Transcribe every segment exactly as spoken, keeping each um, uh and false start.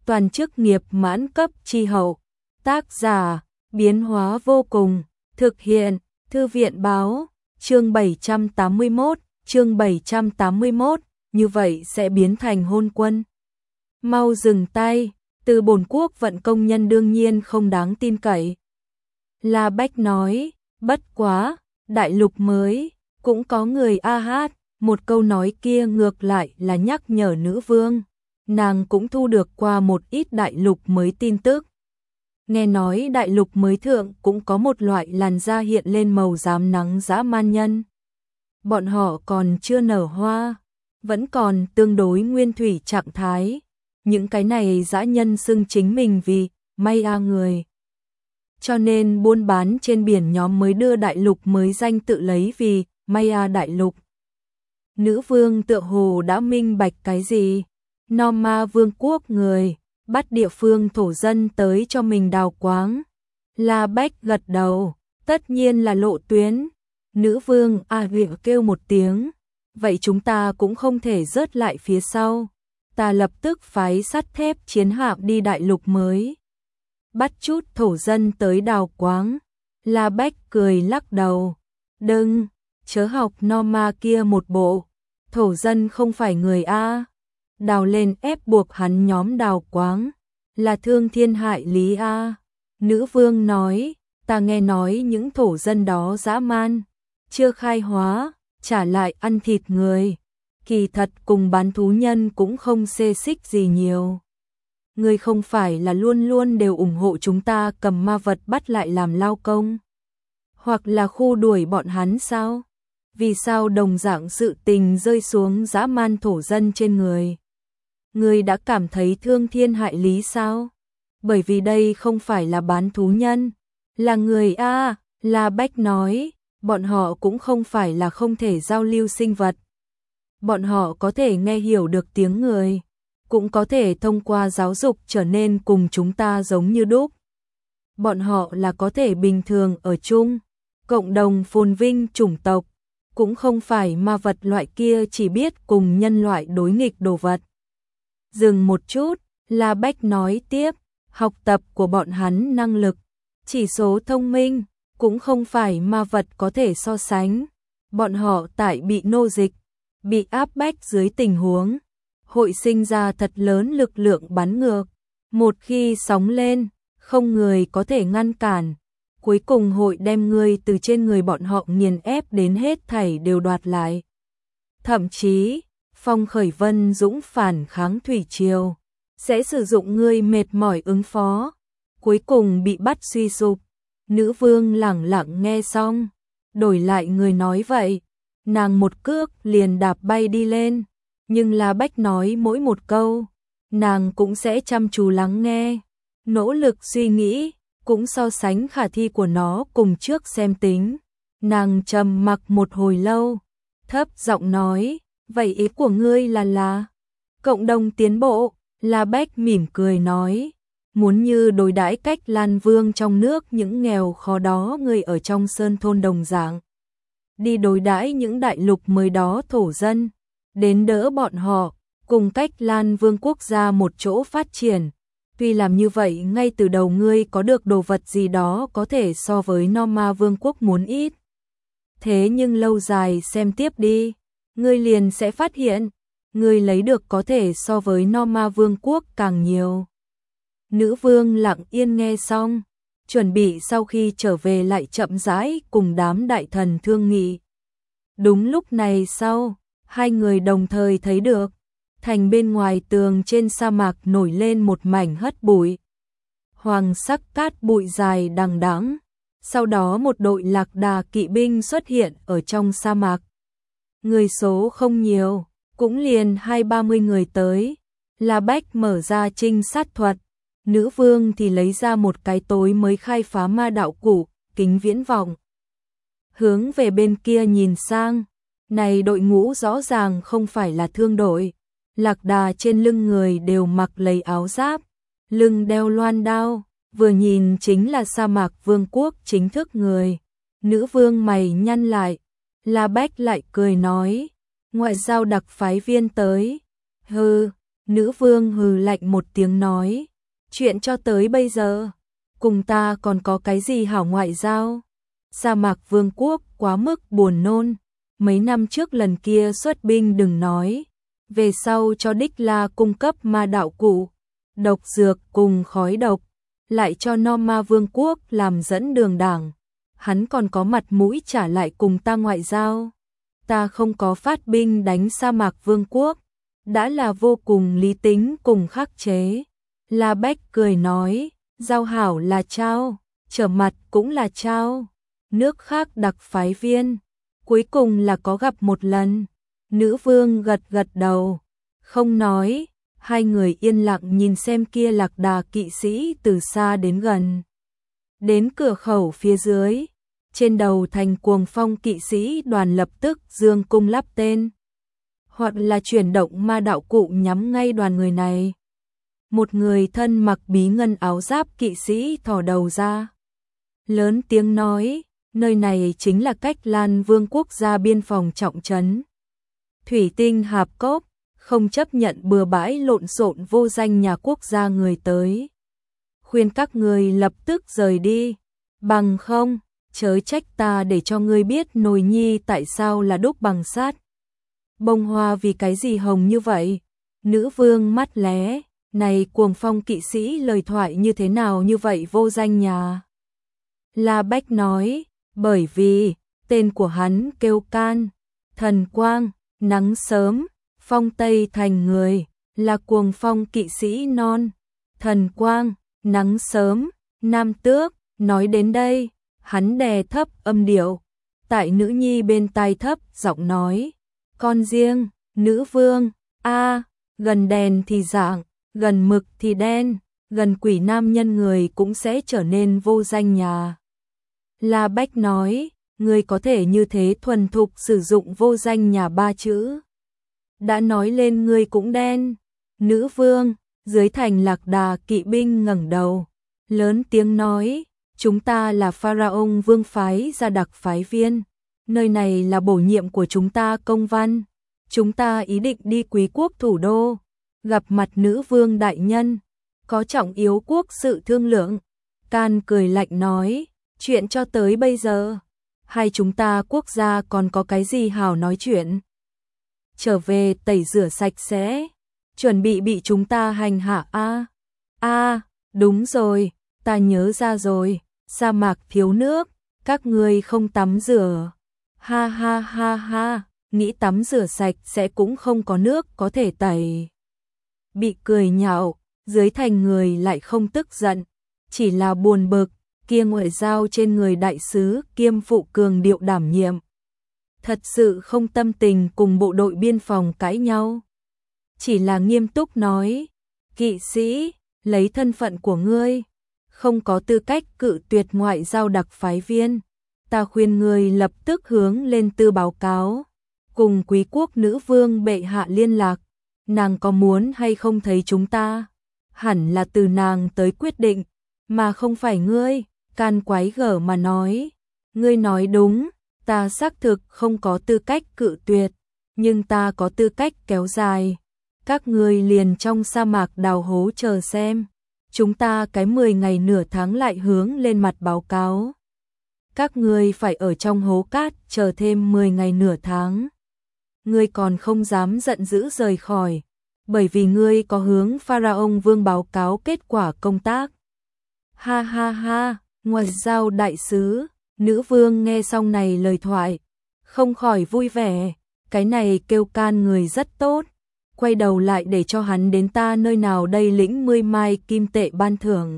toàn chức nghiệp mãn cấp chi hậu. Tác giả, biến hóa vô cùng, thực hiện, Thư viện báo, chương bảy trăm tám mươi mốt, chương bảy trăm tám mươi mốt, như vậy sẽ biến thành hôn quân. Mau dừng tay, từ bổn quốc vận công nhân đương nhiên không đáng tin cậy. La Bách nói, bất quá, đại lục mới, cũng có người a hát, một câu nói kia ngược lại là nhắc nhở nữ vương. Nàng cũng thu được qua một ít đại lục mới tin tức. Nghe nói đại lục mới thượng cũng có một loại làn da hiện lên màu rám nắng dã man nhân. Bọn họ còn chưa nở hoa, vẫn còn tương đối nguyên thủy trạng thái. Những cái này dã nhân xưng chính mình vì Maya người. Cho nên buôn bán trên biển nhóm mới đưa đại lục mới danh tự lấy vì Maya đại lục. Nữ vương tựa hồ đã minh bạch cái gì? Norma vương quốc người, bắt địa phương thổ dân tới cho mình đào quáng. La Bách gật đầu, tất nhiên là lộ tuyến. Nữ vương a rịa kêu một tiếng, vậy chúng ta cũng không thể rớt lại phía sau. Ta lập tức phái sắt thép chiến hạm đi đại lục mới, bắt chút thổ dân tới đào quáng. La Bách cười lắc đầu, đừng, chớ học Norma kia một bộ, thổ dân không phải người A. Đào lên ép buộc hắn nhóm đào quáng, là thương thiên hại lý A. Nữ vương nói, ta nghe nói những thổ dân đó dã man, chưa khai hóa, trả lại ăn thịt người. Kỳ thật cùng bán thú nhân cũng không xê xích gì nhiều. Ngươi không phải là luôn luôn đều ủng hộ chúng ta cầm ma vật bắt lại làm lao công, hoặc là khu đuổi bọn hắn sao? Vì sao đồng dạng sự tình rơi xuống dã man thổ dân trên người? Ngươi đã cảm thấy thương thiên hại lý sao? Bởi vì đây không phải là bán thú nhân, là người a. La Bách nói, bọn họ cũng không phải là không thể giao lưu sinh vật. Bọn họ có thể nghe hiểu được tiếng người, cũng có thể thông qua giáo dục trở nên cùng chúng ta giống như đúc. Bọn họ là có thể bình thường ở chung, cộng đồng phồn vinh chủng tộc, cũng không phải ma vật loại kia chỉ biết cùng nhân loại đối nghịch đồ vật. Dừng một chút, La Bách nói tiếp, học tập của bọn hắn năng lực, chỉ số thông minh, cũng không phải ma vật có thể so sánh. Bọn họ tại bị nô dịch, bị áp bách dưới tình huống, hội sinh ra thật lớn lực lượng bắn ngược. Một khi sóng lên, không người có thể ngăn cản. Cuối cùng hội đem người từ trên người bọn họ nghiền ép đến hết thảy đều đoạt lại. Thậm chí, phong khởi vân dũng phản kháng thủy triều, sẽ sử dụng người mệt mỏi ứng phó. Cuối cùng bị bắt suy sụp. Nữ vương lẳng lặng nghe xong, đổi lại người nói vậy. Nàng một cước liền đạp bay đi lên, nhưng La Bách nói mỗi một câu, nàng cũng sẽ chăm chú lắng nghe, nỗ lực suy nghĩ, cũng so sánh khả thi của nó cùng trước xem tính. Nàng trầm mặc một hồi lâu, thấp giọng nói, vậy ý của ngươi là là cộng đồng tiến bộ. La Bách mỉm cười nói, muốn như đối đãi cách Lan Vương trong nước những nghèo khó đó người ở trong sơn thôn đồng dạng. Đi đối đãi những đại lục mới đó thổ dân, đến đỡ bọn họ, cùng cách Lan Vương quốc gia một chỗ phát triển. Tuy làm như vậy ngay từ đầu ngươi có được đồ vật gì đó có thể so với Norma Vương quốc muốn ít. Thế nhưng lâu dài xem tiếp đi, ngươi liền sẽ phát hiện, ngươi lấy được có thể so với Norma Vương quốc càng nhiều. Nữ vương lặng yên nghe xong, chuẩn bị sau khi trở về lại chậm rãi cùng đám đại thần thương nghị. Đúng lúc này sau, hai người đồng thời thấy được, thành bên ngoài tường trên sa mạc nổi lên một mảnh hất bụi. Hoàng sắc cát bụi dài đằng đẵng, sau đó một đội lạc đà kỵ binh xuất hiện ở trong sa mạc. Người số không nhiều, cũng liền hai ba mươi người tới. La Bách mở ra trinh sát thuật, nữ vương thì lấy ra một cái tối mới khai phá ma đạo cụ, kính viễn vọng. Hướng về bên kia nhìn sang, này đội ngũ rõ ràng không phải là thương đội. Lạc đà trên lưng người đều mặc lấy áo giáp, lưng đeo loan đao, vừa nhìn chính là sa mạc vương quốc chính thức người. Nữ vương mày nhăn lại, La Bách lại cười nói, ngoại giao đặc phái viên tới. Hừ, Nữ vương hừ lạnh một tiếng nói, chuyện cho tới bây giờ, cùng ta còn có cái gì hảo ngoại giao? Sa mạc vương quốc quá mức buồn nôn, mấy năm trước lần kia xuất binh đừng nói, về sau cho Đích La cung cấp ma đạo cụ, độc dược cùng khói độc, lại cho No Ma vương quốc làm dẫn đường đảng, hắn còn có mặt mũi trả lại cùng ta ngoại giao. Ta không có phát binh đánh sa mạc vương quốc, đã là vô cùng lý tính cùng khắc chế. La Bách cười nói, giao hảo là trao, trở mặt cũng là trao, nước khác đặc phái viên, cuối cùng là có gặp một lần. Nữ vương gật gật đầu, không nói, hai người yên lặng nhìn xem kia lạc đà kỵ sĩ từ xa đến gần. Đến cửa khẩu phía dưới, trên đầu thành Cuồng Phong kỵ sĩ đoàn lập tức dương cung lắp tên, hoặc là chuyển động ma đạo cụ nhắm ngay đoàn người này. Một người thân mặc bí ngân áo giáp kỵ sĩ thò đầu ra, lớn tiếng nói, nơi này chính là Cách Lan Vương quốc gia biên phòng trọng trấn. Thủy tinh hạp cốc, không chấp nhận bừa bãi lộn xộn vô danh nhà quốc gia người tới. Khuyên các người lập tức rời đi, bằng không, chớ trách ta để cho ngươi biết nồi nhi tại sao là đúc bằng sắt. Bông hoa vì cái gì hồng như vậy? Nữ vương mắt lé, này Cuồng Phong kỵ sĩ lời thoại như thế nào như vậy vô danh nhà? La Bách nói, bởi vì, tên của hắn kêu Can, thần quang, nắng sớm, phong tây thành người, là Cuồng Phong kỵ sĩ non, thần quang, nắng sớm, nam tước. Nói đến đây, hắn đè thấp âm điệu, tại nữ nhi bên tai thấp giọng nói, con riêng, nữ vương, a, gần đèn thì dạng, gần mực thì đen, gần quỷ nam nhân người cũng sẽ trở nên vô danh nhà. La Bách nói, người có thể như thế thuần thục sử dụng vô danh nhà ba chữ. Đã nói lên người cũng đen. Nữ vương, dưới thành lạc đà kỵ binh ngẩng đầu, lớn tiếng nói, chúng ta là Pharaon vương phái ra đặc phái viên, nơi này là bổ nhiệm của chúng ta công văn, chúng ta ý định đi Quý quốc thủ đô, gặp mặt nữ vương đại nhân, có trọng yếu quốc sự thương lượng. Can cười lạnh nói, chuyện cho tới bây giờ, hai chúng ta quốc gia còn có cái gì hảo nói chuyện. Trở về tẩy rửa sạch sẽ, chuẩn bị bị chúng ta hành hạ a. A, đúng rồi, ta nhớ ra rồi, sa mạc thiếu nước, các ngươi không tắm rửa. Ha ha ha ha, nghĩ tắm rửa sạch sẽ cũng không có nước có thể tẩy. Bị cười nhạo, dưới thành người lại không tức giận, chỉ là buồn bực, kia ngoại giao trên người đại sứ kiêm phụ cường điệu đảm nhiệm. Thật sự không tâm tình cùng bộ đội biên phòng cãi nhau. Chỉ là nghiêm túc nói, kỵ sĩ, lấy thân phận của ngươi, không có tư cách cự tuyệt ngoại giao đặc phái viên. Ta khuyên ngươi lập tức hướng lên tư báo cáo, cùng quý quốc nữ vương bệ hạ liên lạc, nàng có muốn hay không thấy chúng ta, hẳn là từ nàng tới quyết định, mà không phải ngươi. Can quái gở mà nói, ngươi nói đúng, ta xác thực không có tư cách cự tuyệt, nhưng ta có tư cách kéo dài. Các ngươi liền trong sa mạc đào hố chờ xem, chúng ta cái mười ngày nửa tháng lại hướng lên mặt báo cáo. Các ngươi phải ở trong hố cát chờ thêm mười ngày nửa tháng. Ngươi còn không dám giận dữ rời khỏi, bởi vì ngươi có hướng Pharaon vương báo cáo kết quả công tác. Ha ha ha, ngoại giao đại sứ, nữ vương nghe xong này lời thoại, không khỏi vui vẻ, cái này kêu Can người rất tốt, quay đầu lại để cho hắn đến ta nơi nào đây lĩnh mười mai kim tệ ban thưởng.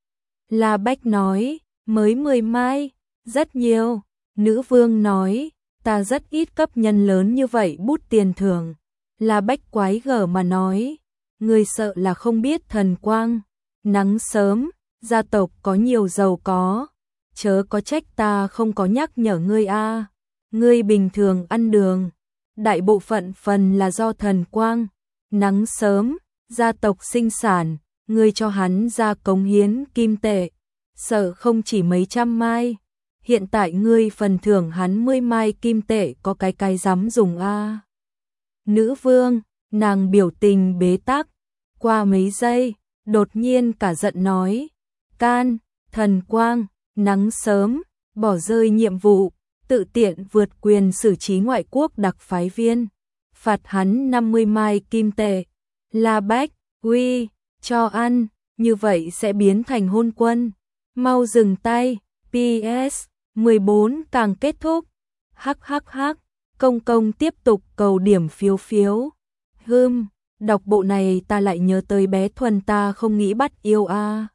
La Bách nói, mới mười mai, rất nhiều. Nữ vương nói, ta rất ít cấp nhân lớn như vậy bút tiền thưởng. La Bách quái gở mà nói, người sợ là không biết thần quang, nắng sớm, gia tộc có nhiều giàu có, chớ có trách ta không có nhắc nhở ngươi a. Ngươi bình thường ăn đường, đại bộ phận phần là do thần quang, nắng sớm, gia tộc sinh sản, ngươi cho hắn ra cống hiến kim tệ, sợ không chỉ mấy trăm mai. Hiện tại ngươi phần thưởng hắn mười mai kim tệ có cái cái dám dùng a. Nữ vương, nàng biểu tình bế tắc, Qua mấy giây, đột nhiên cả giận nói, can, thần quang, nắng sớm, bỏ rơi nhiệm vụ, tự tiện vượt quyền xử trí ngoại quốc đặc phái viên, phạt hắn năm mươi mai kim tệ. La Bách, uy, cho ăn, như vậy sẽ biến thành hôn quân. Mau dừng tay, pê ét mười bốn càng kết thúc. Hắc hắc hắc, công công tiếp tục cầu điểm phiếu phiếu. Hừm, đọc bộ này ta lại nhớ tới bé Thuần ta không nghĩ bắt yêu a. À.